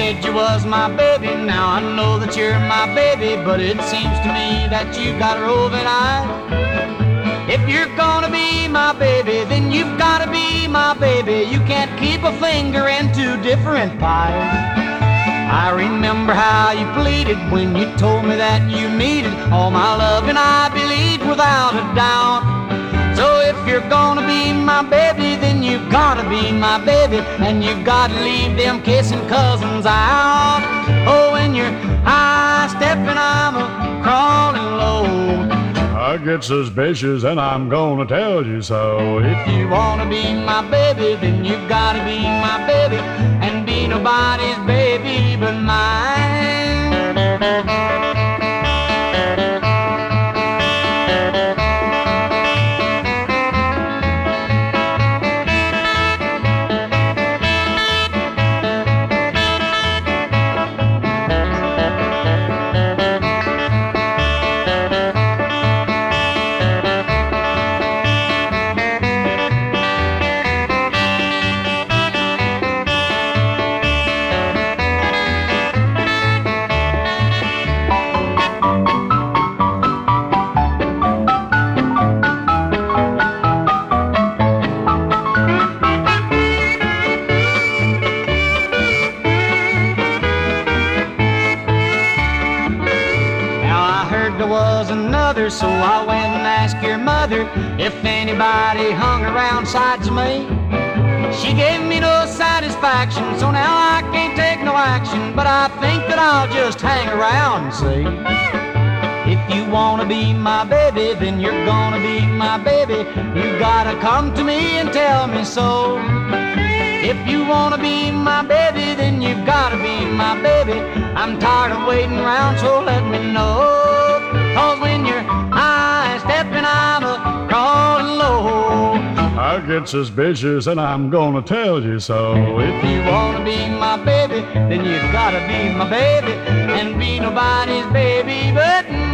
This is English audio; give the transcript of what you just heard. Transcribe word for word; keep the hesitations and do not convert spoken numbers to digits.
said you was my baby. Now I know that you're my baby, but it seems to me that you got roving eyes. If you're gonna be my baby, then you've gotta be my baby. You can't keep a finger in two different pies. I remember how you pleaded when you told me that you needed all my love, and I believed without a doubt. So if you're gonna be my baby, then you gotta be my baby, and you gotta leave them kissing cousins out. Oh, when you're high-stepping, I'm a crawling low. I get suspicious and I'm gonna tell you so. If you wanna be my baby, then you gotta be my baby, and be nobody's baby but mine. So I went and asked your mother if anybody hung around sides of me. She gave me no satisfaction, so now I can't take no action, but I think that I'll just hang around and see. If you wanna be my baby, then you're gonna be my baby. You gotta come to me and tell me so. If you wanna be my baby, then you gotta be my baby. I'm tired of waiting around, so let me know. Cause when you're high-stepping, I'm a crawling low. I get suspicious and I'm gonna tell you so. If you wanna be my baby, then you gotta be my baby, and be nobody's baby but